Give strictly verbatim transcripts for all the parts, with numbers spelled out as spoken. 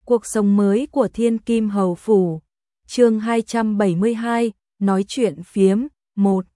Cuộc sống mới của Thiên Kim Hầu Phủ. Chương hai trăm bảy mươi hai, nói chuyện phiếm, một.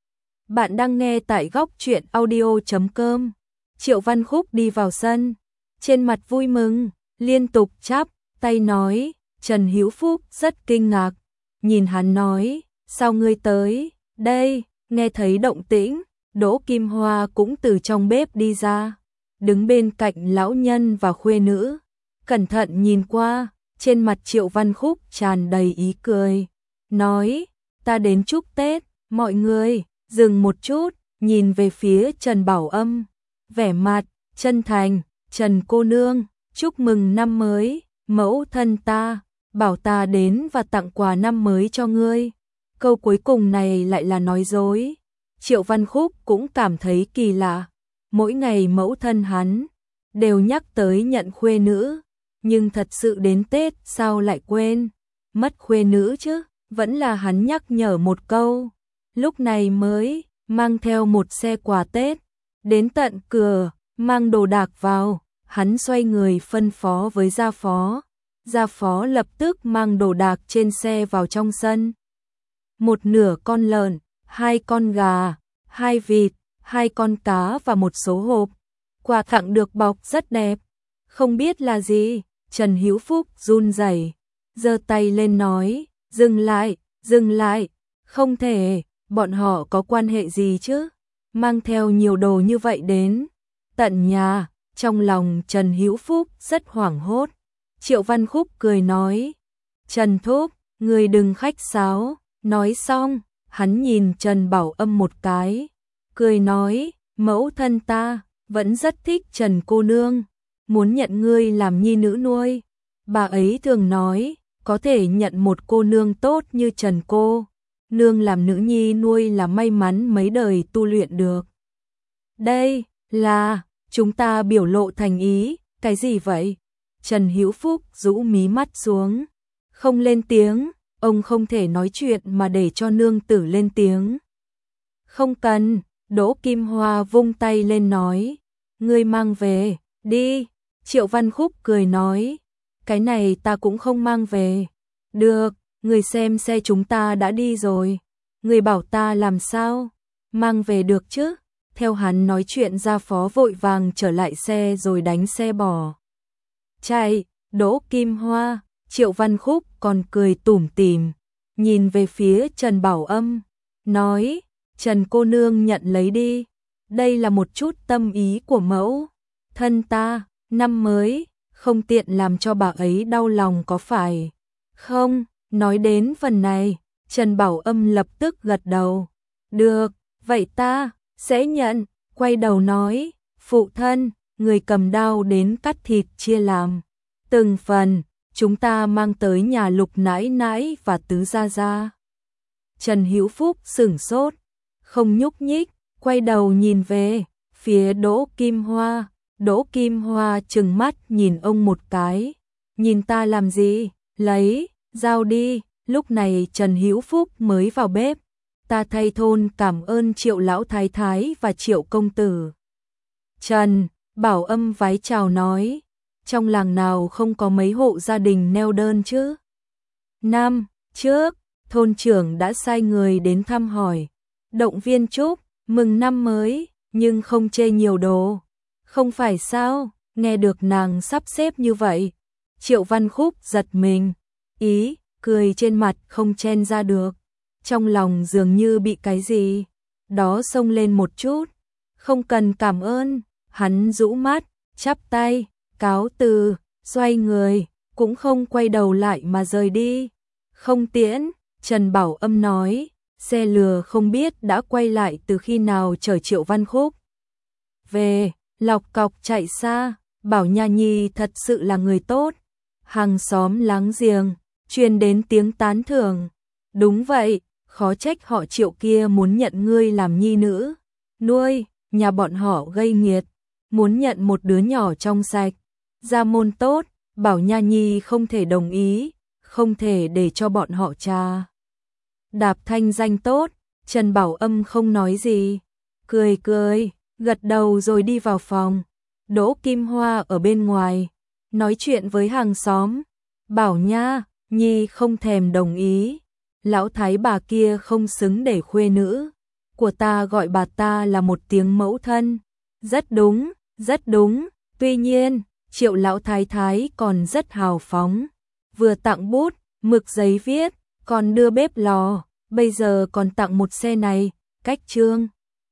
Bạn đang nghe tại góc truyện audio chấm com. Triệu Văn Khúc đi vào sân, trên mặt vui mừng, liên tục chắp tay nói. Trần Hữu Phúc rất kinh ngạc, nhìn hắn nói, sao ngươi tới đây? Nghe thấy động tĩnh, Đỗ Kim Hoa cũng từ trong bếp đi ra, đứng bên cạnh lão nhân và khuê nữ, cẩn thận nhìn qua, trên mặt Triệu Văn Khúc tràn đầy ý cười, nói, ta đến chúc Tết, mọi người. Dừng một chút, nhìn về phía Trần Bảo Âm, vẻ mặt chân thành. Trần cô nương, chúc mừng năm mới, mẫu thân ta bảo ta đến và tặng quà năm mới cho ngươi. Câu cuối cùng này lại là nói dối. Triệu Văn Khúc cũng cảm thấy kỳ lạ, mỗi ngày mẫu thân hắn đều nhắc tới nhận khuê nữ, nhưng thật sự đến Tết sao lại quên mất khuê nữ chứ? Vẫn là hắn nhắc nhở một câu, lúc này mới mang theo một xe quà Tết đến tận cửa, mang đồ đạc vào. Hắn xoay người phân phó với gia phó, gia phó lập tức mang đồ đạc trên xe vào trong sân. Một nửa con lợn, hai con gà, hai vịt, hai con cá và một số hộp quà tặng được bọc rất đẹp. Không biết là gì, Trần Hữu Phúc run rẩy, giơ tay lên nói, dừng lại, dừng lại, không thể, bọn họ có quan hệ gì chứ? Mang theo nhiều đồ như vậy đến tận nhà. Trong lòng Trần Hữu Phúc rất hoảng hốt. Triệu Văn Khúc cười nói, Trần Thúc, người đừng khách sáo. Nói xong, hắn nhìn Trần Bảo Âm một cái, cười nói, mẫu thân ta vẫn rất thích Trần cô nương, muốn nhận ngươi làm nhi nữ nuôi. Bà ấy thường nói, có thể nhận một cô nương tốt như Trần cô nương làm nữ nhi nuôi là may mắn mấy đời tu luyện được. Đây là chúng ta biểu lộ thành ý. Cái gì vậy? Trần Hữu Phúc rũ mí mắt xuống, không lên tiếng. Ông không thể nói chuyện mà để cho nương tử lên tiếng. Không cần. Đỗ Kim Hoa vung tay lên nói, ngươi mang về đi. Triệu Văn Khúc cười nói, cái này ta cũng không mang về. Được, người xem xe chúng ta đã đi rồi, người bảo ta làm sao mang về được chứ? Theo hắn nói chuyện, gia phó vội vàng trở lại xe rồi đánh xe bỏ chạy. Đỗ Kim Hoa, Triệu Văn Khúc còn cười tủm tỉm, nhìn về phía Trần Bảo Âm, nói, Trần cô nương nhận lấy đi, đây là một chút tâm ý của mẫu thân ta, năm mới, không tiện làm cho bà ấy đau lòng có phải không? Nói đến phần này, Trần Bảo Âm lập tức gật đầu, được, vậy ta sẽ nhận. Quay đầu nói, phụ thân, người cầm đao đến cắt thịt chia làm từng phần, chúng ta mang tới nhà Lục nãi nãi và Tứ gia gia. Trần Hữu Phúc sửng sốt, không nhúc nhích, quay đầu nhìn về phía Đỗ Kim Hoa. Đỗ Kim Hoa trừng mắt nhìn ông một cái, nhìn ta làm gì? Lấy dao đi. Lúc này Trần Hữu Phúc mới vào bếp, ta thay thôn cảm ơn Triệu lão thái thái và Triệu công tử. Trần Bảo Âm vái chào nói, trong làng nào không có mấy hộ gia đình neo đơn chứ? Năm trước, thôn trưởng đã sai người đến thăm hỏi, động viên chúc mừng năm mới, nhưng không chê nhiều đồ. Không phải sao? Nghe được nàng sắp xếp như vậy, Triệu Văn Khúc giật mình, ý cười trên mặt không chen ra được, trong lòng dường như bị cái gì đó xông lên một chút. Không cần cảm ơn. Hắn rũ mắt, chắp tay, cáo từ, xoay người, cũng không quay đầu lại mà rời đi. Không tiễn. Trần Bảo Âm nói, xe lừa không biết đã quay lại từ khi nào chở Triệu Văn Khúc về, lọc cọc chạy xa. Bảo Nha Nhi thật sự là người tốt. Hàng xóm láng giềng truyền đến tiếng tán thưởng. Đúng vậy, khó trách họ Triệu kia muốn nhận ngươi làm nhi nữ nuôi, nhà bọn họ gây nghiệt, muốn nhận một đứa nhỏ trong sạch, gia môn tốt. Bảo Nha Nhi không thể đồng ý, không thể để cho bọn họ cha đạp thanh danh tốt. Trần Bảo Âm không nói gì, cười cười, gật đầu rồi đi vào phòng. Đỗ Kim Hoa ở bên ngoài, nói chuyện với hàng xóm. Bảo nha, Nhi không thèm đồng ý. Lão thái bà kia không xứng để khuê nữ của ta gọi bà ta là một tiếng mẫu thân. Rất đúng, rất đúng. Tuy nhiên, Triệu lão thái thái còn rất hào phóng. Vừa tặng bút, mực giấy viết, còn đưa bếp lò, bây giờ còn tặng một xe này, cách trương.